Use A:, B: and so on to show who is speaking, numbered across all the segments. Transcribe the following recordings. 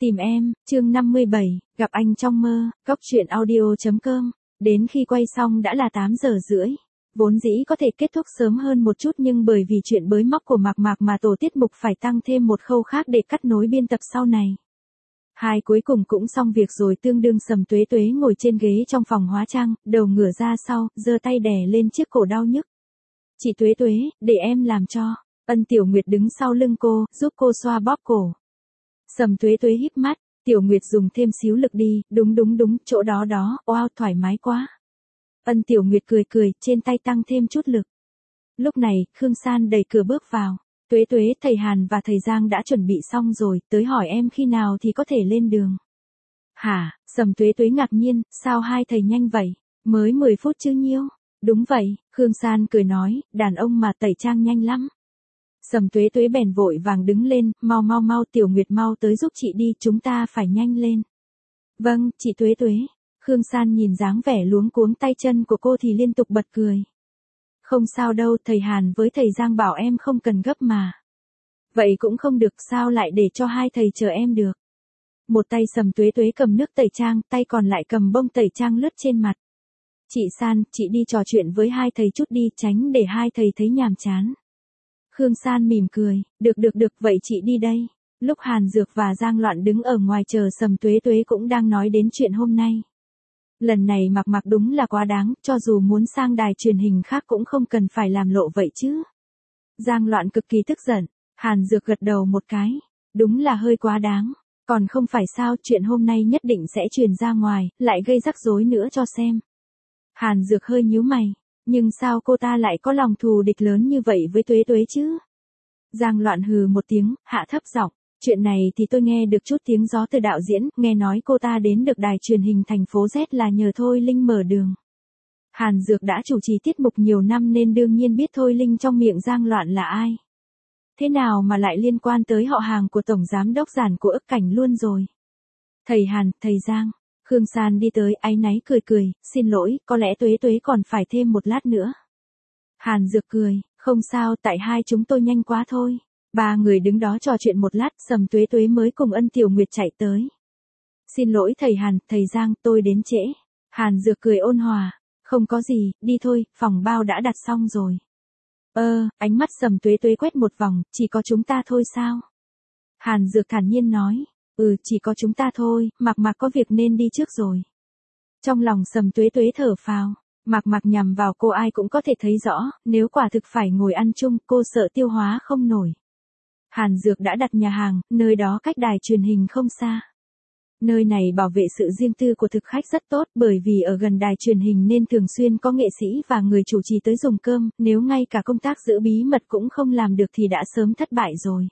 A: Tìm em, chương 57, gặp anh trong mơ, cóc truyện audio.com. Đến khi quay xong đã là 8 giờ rưỡi. Vốn dĩ có thể kết thúc sớm hơn một chút nhưng bởi vì chuyện bới móc của Mạc Mạc mà tổ tiết mục phải tăng thêm một khâu khác để cắt nối biên tập sau này. Hai cuối cùng cũng xong việc rồi, tương đương Sầm Tuế Tuế ngồi trên ghế trong phòng hóa trang, đầu ngửa ra sau, giơ tay đè lên chiếc cổ đau nhức. Chị Tuế Tuế, để em làm cho. Ân Tiểu Nguyệt đứng sau lưng cô, giúp cô xoa bóp cổ. Sầm Tuế Tuế híp mắt, Tiểu Nguyệt dùng thêm xíu lực đi, đúng, chỗ đó, wow, thoải mái quá. Ân Tiểu Nguyệt cười, trên tay tăng thêm chút lực. Lúc này, Khương San đẩy cửa bước vào. Tuế Tuế, thầy Hàn và thầy Giang đã chuẩn bị xong rồi, tới hỏi em khi nào thì có thể lên đường. Hả, Sầm Tuế Tuế ngạc nhiên, sao hai thầy nhanh vậy, mới 10 phút chứ nhiêu. Đúng vậy, Khương San cười nói, đàn ông mà tẩy trang nhanh lắm. Sầm Tuế Tuế bèn vội vàng đứng lên, mau, Tiểu Nguyệt mau tới giúp chị đi, chúng ta phải nhanh lên. Vâng, chị Tuế Tuế. Khương San nhìn dáng vẻ luống cuống tay chân của cô thì liên tục bật cười. Không sao đâu, thầy Hàn với thầy Giang bảo em không cần gấp mà. Vậy cũng không được, sao lại để cho hai thầy chờ em được. Một tay Sầm Tuế Tuế cầm nước tẩy trang, tay còn lại cầm bông tẩy trang lướt trên mặt. Chị San, chị đi trò chuyện với hai thầy chút đi, tránh để hai thầy thấy nhàm chán. Khương San mỉm cười, được, vậy chị đi đây. Lúc Hàn Dược và Giang Loạn đứng ở ngoài chờ, Sầm Tuế Tuế cũng đang nói đến chuyện hôm nay. Lần này Mạc Mạc đúng là quá đáng, cho dù muốn sang đài truyền hình khác cũng không cần phải làm lộ vậy chứ. Giang Loạn cực kỳ tức giận, Hàn Dược gật đầu một cái, đúng là hơi quá đáng, còn không phải sao, chuyện hôm nay nhất định sẽ truyền ra ngoài, lại gây rắc rối nữa cho xem. Hàn Dược hơi nhíu mày, nhưng sao cô ta lại có lòng thù địch lớn như vậy với Tuế Tuế chứ? Giang Loạn hừ một tiếng, hạ thấp giọng, chuyện này thì tôi nghe được chút tiếng gió từ đạo diễn, nghe nói cô ta đến được đài truyền hình thành phố Z là nhờ Thôi Linh mở đường. Hàn Dược đã chủ trì tiết mục nhiều năm nên đương nhiên biết Thôi Linh trong miệng Giang Loạn là ai. Thế nào mà lại liên quan tới họ hàng của Tổng Giám Đốc Giản của Ức Cảnh luôn rồi. Thầy Hàn, thầy Giang. Khương San đi tới, áy náy cười, xin lỗi, có lẽ Tuế Tuế còn phải thêm một lát nữa. Hàn Dược cười, không sao, tại hai chúng tôi nhanh quá thôi. Ba người đứng đó trò chuyện một lát, Sầm Tuế Tuế mới cùng Ân Tiểu Nguyệt chạy tới. Xin lỗi thầy Hàn, thầy Giang, tôi đến trễ. Hàn Dược cười ôn hòa, không có gì, đi thôi, phòng bao đã đặt xong rồi. Ánh mắt Sầm Tuế Tuế quét một vòng, chỉ có chúng ta thôi sao? Hàn Dược thản nhiên nói, chỉ có chúng ta thôi, Mạc Mạc có việc nên đi trước rồi. Trong lòng Sầm Tuế Tuế thở phào, Mạc Mạc nhằm vào cô ai cũng có thể thấy rõ, nếu quả thực phải ngồi ăn chung, cô sợ tiêu hóa không nổi. Hàn Dược đã đặt nhà hàng, nơi đó cách đài truyền hình không xa. Nơi này bảo vệ sự riêng tư của thực khách rất tốt, bởi vì ở gần đài truyền hình nên thường xuyên có nghệ sĩ và người chủ trì tới dùng cơm, nếu ngay cả công tác giữ bí mật cũng không làm được thì đã sớm thất bại rồi.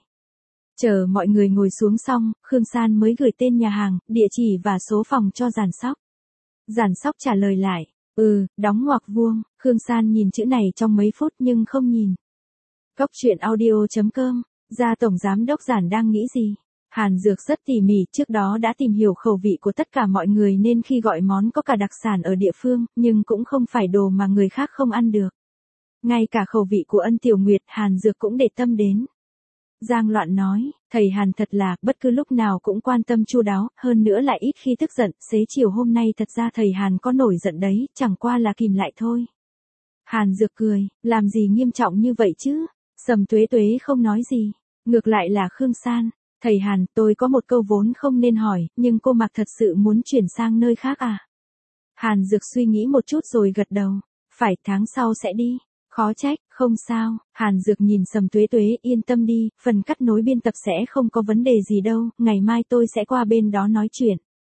A: Chờ mọi người ngồi xuống xong, Khương San mới gửi tên nhà hàng, địa chỉ và số phòng cho Giản Sóc. Giản Sóc trả lời lại, đóng ngoặc vuông. Khương San nhìn chữ này trong mấy phút nhưng không nhìn. Cóc truyện audio.com, ra Tổng Giám Đốc Giản đang nghĩ gì? Hàn Dược rất tỉ mỉ, trước đó đã tìm hiểu khẩu vị của tất cả mọi người nên khi gọi món có cả đặc sản ở địa phương, nhưng cũng không phải đồ mà người khác không ăn được. Ngay cả khẩu vị của Ân Tiểu Nguyệt, Hàn Dược cũng để tâm đến. Giang Loạn nói, thầy Hàn thật là, bất cứ lúc nào cũng quan tâm chu đáo, hơn nữa lại ít khi tức giận, xế chiều hôm nay thật ra thầy Hàn có nổi giận đấy, chẳng qua là kìm lại thôi. Hàn Dược cười, làm gì nghiêm trọng như vậy chứ? Sầm Tuế Tuế không nói gì, ngược lại là Khương San, thầy Hàn, tôi có một câu vốn không nên hỏi, nhưng cô Mạc thật sự muốn chuyển sang nơi khác à? Hàn Dược suy nghĩ một chút rồi gật đầu, phải, tháng sau sẽ đi. Khó trách, không sao. Hàn Dược nhìn Sầm Tuế Tuế, yên tâm đi, phần cắt nối biên tập sẽ không có vấn đề gì đâu, ngày mai tôi sẽ qua bên đó nói chuyện.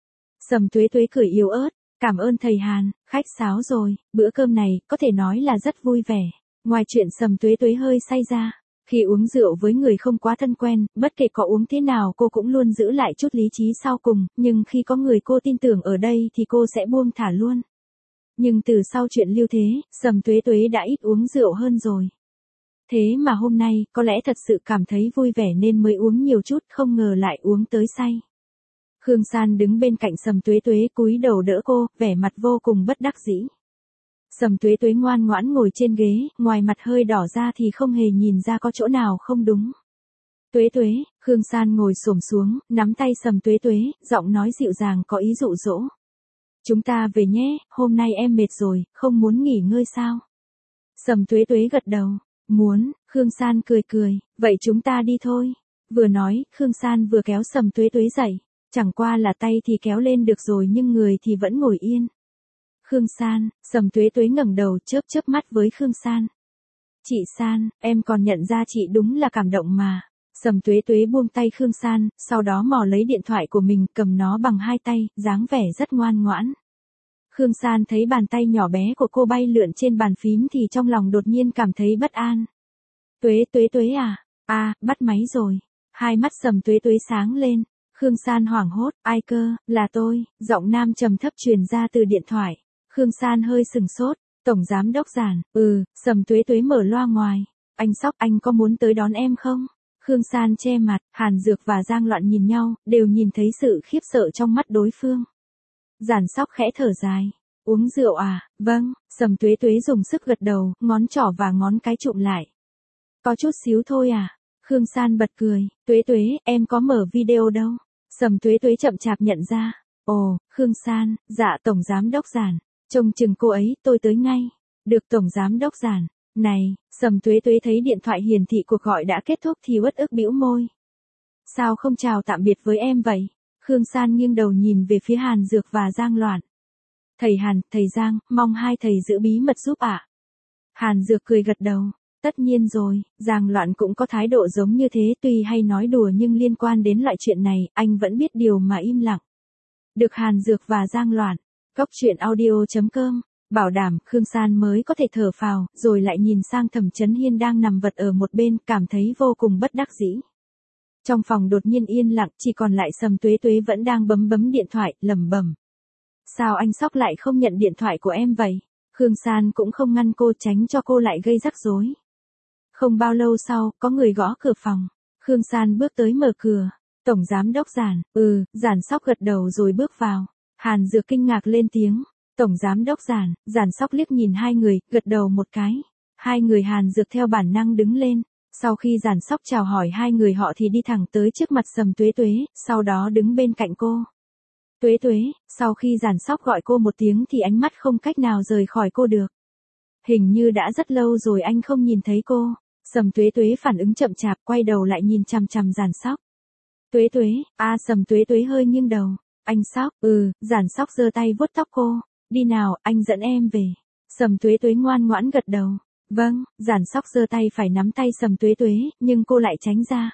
A: Sầm Tuế Tuế cười yếu ớt, cảm ơn thầy Hàn, khách sáo rồi, bữa cơm này, có thể nói là rất vui vẻ. Ngoài chuyện Sầm Tuế Tuế hơi say ra, khi uống rượu với người không quá thân quen, bất kể có uống thế nào cô cũng luôn giữ lại chút lý trí sau cùng, nhưng khi có người cô tin tưởng ở đây thì cô sẽ buông thả luôn. Nhưng từ sau chuyện Lưu Thế, Sầm Tuế Tuế đã ít uống rượu hơn rồi. Thế mà hôm nay, có lẽ thật sự cảm thấy vui vẻ nên mới uống nhiều chút, không ngờ lại uống tới say. Khương San đứng bên cạnh Sầm Tuế Tuế cúi đầu đỡ cô, vẻ mặt vô cùng bất đắc dĩ. Sầm Tuế Tuế ngoan ngoãn ngồi trên ghế, ngoài mặt hơi đỏ ra thì không hề nhìn ra có chỗ nào không đúng. Tuế tuế, Khương San ngồi xổm xuống, nắm tay Sầm Tuế tuế, giọng nói dịu dàng có ý dụ dỗ. Chúng ta về nhé, hôm nay em mệt rồi, không muốn nghỉ ngơi sao? Sầm Tuế tuế gật đầu. Muốn, Khương San cười cười, vậy chúng ta đi thôi. Vừa nói, Khương San vừa kéo Sầm Tuế tuế dậy. Chẳng qua là tay thì kéo lên được rồi nhưng người thì vẫn ngồi yên. Khương San, Sầm Tuế tuế ngẩng đầu chớp chớp mắt với Khương San. Chị San, em còn nhận ra chị đúng là cảm động mà. Sầm Tuế tuế buông tay Khương San, sau đó mò lấy điện thoại của mình cầm nó bằng hai tay, dáng vẻ rất ngoan ngoãn. Khương San thấy bàn tay nhỏ bé của cô bay lượn trên bàn phím thì trong lòng đột nhiên cảm thấy bất an. Tuế tuế tuế à, bắt máy rồi. Hai mắt Sầm Tuế tuế sáng lên. Khương San hoảng hốt, ai cơ, là tôi, giọng nam trầm thấp truyền ra từ điện thoại. Khương San hơi sừng sốt, Tổng Giám Đốc Giản, Sầm Tuế tuế mở loa ngoài. Anh Sóc, anh có muốn tới đón em không? Khương San che mặt, Hàn Dược và Giang Loạn nhìn nhau, đều nhìn thấy sự khiếp sợ trong mắt đối phương. Giản Sóc khẽ thở dài. Uống rượu à? Vâng, Sầm Tuế tuế dùng sức gật đầu, ngón trỏ và ngón cái chụm lại. Có chút xíu thôi à? Khương San bật cười, Tuế tuế, em có mở video đâu. Sầm Tuế tuế chậm chạp nhận ra. Ồ, Khương San, dạ Tổng Giám Đốc Giản. Trông chừng cô ấy, tôi tới ngay. Được Tổng Giám Đốc Giản. Này, Sầm Tuế tuế thấy điện thoại hiển thị cuộc gọi đã kết thúc thì uất ức bĩu môi. Sao không chào tạm biệt với em vậy? Khương San nghiêng đầu nhìn về phía Hàn Dược và Giang Loạn. Thầy Hàn, thầy Giang, mong hai thầy giữ bí mật giúp ạ. Hàn Dược cười gật đầu. Tất nhiên rồi, Giang Loạn cũng có thái độ giống như thế, tuy hay nói đùa nhưng liên quan đến loại chuyện này, anh vẫn biết điều mà im lặng. Được Hàn Dược và Giang Loạn, Goctruyện.audio.com, bảo đảm Khương San mới có thể thở phào, rồi lại nhìn sang Thẩm Chấn Hiên đang nằm vật ở một bên, cảm thấy vô cùng bất đắc dĩ. Trong phòng đột nhiên yên lặng, chỉ còn lại Sầm Tuế tuế vẫn đang bấm điện thoại, lẩm bẩm. Sao anh Sóc lại không nhận điện thoại của em vậy? Khương San cũng không ngăn cô, tránh cho cô lại gây rắc rối. Không bao lâu sau, có người gõ cửa phòng. Khương San bước tới mở cửa. Tổng Giám Đốc Giản, Giản Sóc gật đầu rồi bước vào. Hàn Dược kinh ngạc lên tiếng. Tổng Giám Đốc Giản, Giản Sóc liếc nhìn hai người, gật đầu một cái. Hai người Hàn Dược theo bản năng đứng lên. Sau khi Giản Sóc chào hỏi hai người họ thì đi thẳng tới trước mặt Sầm Tuế tuế, sau đó đứng bên cạnh cô. Tuế tuế, sau khi Giản Sóc gọi cô một tiếng thì ánh mắt không cách nào rời khỏi cô được. Hình như đã rất lâu rồi anh không nhìn thấy cô. Sầm Tuế tuế phản ứng chậm chạp, quay đầu lại nhìn chằm chằm Giản Sóc. Tuế tuế, Sầm Tuế tuế hơi nghiêng đầu. Anh Sóc, Giản Sóc giơ tay vuốt tóc cô. Đi nào, anh dẫn em về. Sầm Tuế tuế ngoan ngoãn gật đầu. Vâng, Giản Sóc giơ tay phải nắm tay Sầm Tuế tuế, nhưng cô lại tránh ra.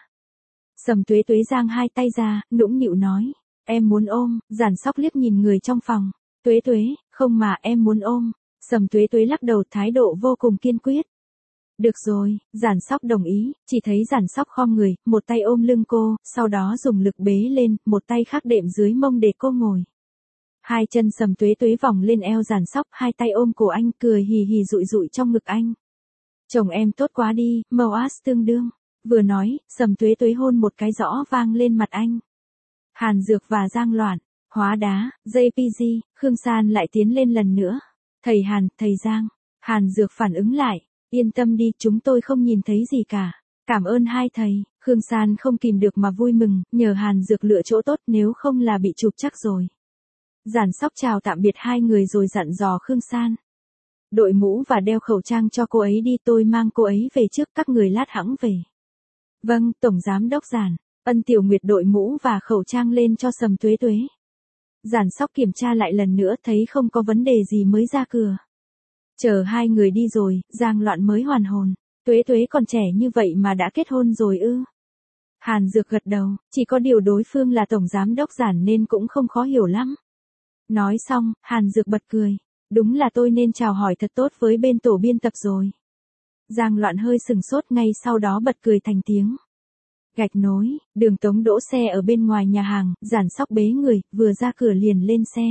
A: Sầm Tuế tuế giang hai tay ra, nũng nịu nói. Em muốn ôm. Giản Sóc liếc nhìn người trong phòng. Tuế tuế, không mà em muốn ôm. Sầm Tuế tuế lắc đầu, thái độ vô cùng kiên quyết. Được rồi, Giản Sóc đồng ý, chỉ thấy Giản Sóc khom người, một tay ôm lưng cô, sau đó dùng lực bế lên, một tay khác đệm dưới mông để cô ngồi. Hai chân Sầm Tuế tuế vòng lên eo Giản Sóc, hai tay ôm cổ anh, cười hì hì rụi rụi trong ngực anh. Chồng em tốt quá đi, màu ás tương đương. Vừa nói, Sầm Tuế tuế hôn một cái rõ vang lên mặt anh. Hàn Dược và Giang Loạn, hóa đá, JPG, Khương San lại tiến lên lần nữa. Thầy Hàn, thầy Giang. Hàn Dược phản ứng lại. Yên tâm đi, chúng tôi không nhìn thấy gì cả. Cảm ơn hai thầy. Khương San không kìm được mà vui mừng, nhờ Hàn Dược lựa chỗ tốt, nếu không là bị chụp chắc rồi. Giản Sóc chào tạm biệt hai người rồi dặn dò Khương San. Đội mũ và đeo khẩu trang cho cô ấy đi, tôi mang cô ấy về trước, các người lát hẵng về. Vâng, Tổng Giám Đốc Giản. Ân Tiểu Nguyệt đội mũ và khẩu trang lên cho Sầm Tuế tuế. Giản Sóc kiểm tra lại lần nữa, thấy không có vấn đề gì mới ra cửa. Chờ hai người đi rồi, Giang Loạn mới hoàn hồn. Tuế tuế còn trẻ như vậy mà đã kết hôn rồi ư? Hàn Dược gật đầu, chỉ có điều đối phương là Tổng Giám Đốc Giản nên cũng không khó hiểu lắm. Nói xong, Hàn Dược bật cười. Đúng là tôi nên chào hỏi thật tốt với bên tổ biên tập rồi. Giang Loạn hơi sừng sốt, ngay sau đó bật cười thành tiếng. Gạch nối, Đường Tống đỗ xe ở bên ngoài nhà hàng, Giản Sóc bế người, vừa ra cửa liền lên xe.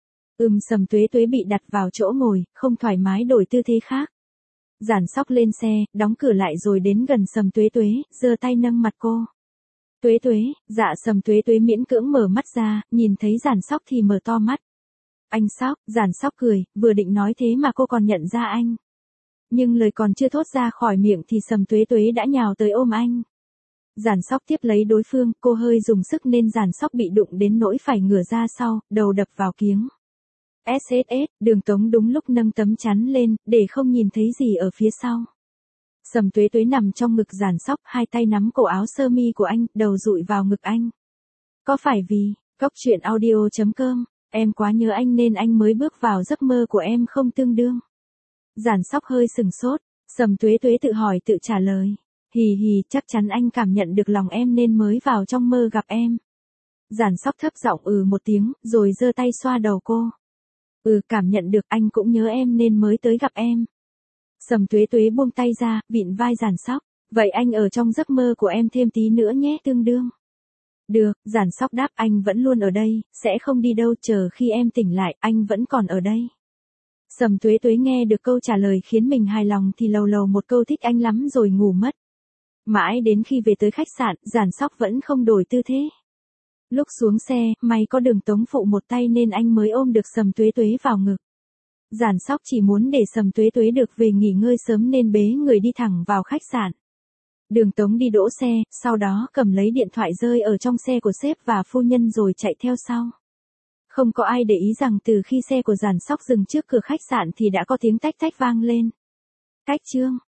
A: Sầm Tuế tuế bị đặt vào chỗ ngồi, không thoải mái đổi tư thế khác. Giản Sóc lên xe, đóng cửa lại rồi đến gần Sầm Tuế tuế, giơ tay nâng mặt cô. Tuế tuế, dạ. Sầm Tuế tuế miễn cưỡng mở mắt ra, nhìn thấy Giản Sóc thì mở to mắt. Anh Sóc. Giản Sóc cười, vừa định nói thế mà cô còn nhận ra anh. Nhưng lời còn chưa thốt ra khỏi miệng thì Sầm Tuế tuế đã nhào tới ôm anh. Giản Sóc tiếp lấy đối phương, cô hơi dùng sức nên Giản Sóc bị đụng đến nỗi phải ngửa ra sau, đầu đập vào kiếng. SSS, Đường Tống đúng lúc nâng tấm chắn lên, để không nhìn thấy gì ở phía sau. Sầm Tuế Tuế nằm trong ngực Giản Sóc, hai tay nắm cổ áo sơ mi của anh, đầu dụi vào ngực anh. Có phải vì, Cóc truyện audio.com, em quá nhớ anh nên anh mới bước vào giấc mơ của em không tương đương. Giản Sóc hơi sừng sốt, Sầm Tuế Tuế tự hỏi tự trả lời. Hì hì, chắc chắn anh cảm nhận được lòng em nên mới vào trong mơ gặp em. Giản Sóc thấp giọng một tiếng, rồi giơ tay xoa đầu cô. Cảm nhận được, anh cũng nhớ em nên mới tới gặp em. Sầm Tuế Tuế buông tay ra, vịn vai Giản Sóc. Vậy anh ở trong giấc mơ của em thêm tí nữa nhé, tương đương. Được, Giản Sóc đáp, anh vẫn luôn ở đây, sẽ không đi đâu, chờ khi em tỉnh lại, anh vẫn còn ở đây. Sầm Tuế Tuế nghe được câu trả lời khiến mình hài lòng thì lầu lầu một câu thích anh lắm rồi ngủ mất. Mãi đến khi về tới khách sạn, Giản Sóc vẫn không đổi tư thế. Lúc xuống xe, may có Đường Tống phụ một tay nên anh mới ôm được Sầm Tuế Tuế vào ngực. Giản Sóc chỉ muốn để Sầm Tuế Tuế được về nghỉ ngơi sớm nên bế người đi thẳng vào khách sạn. Đường Tống đi đỗ xe, sau đó cầm lấy điện thoại rơi ở trong xe của sếp và phu nhân rồi chạy theo sau. Không có ai để ý rằng từ khi xe của Giản Sóc dừng trước cửa khách sạn thì đã có tiếng tách tách vang lên. Cách chương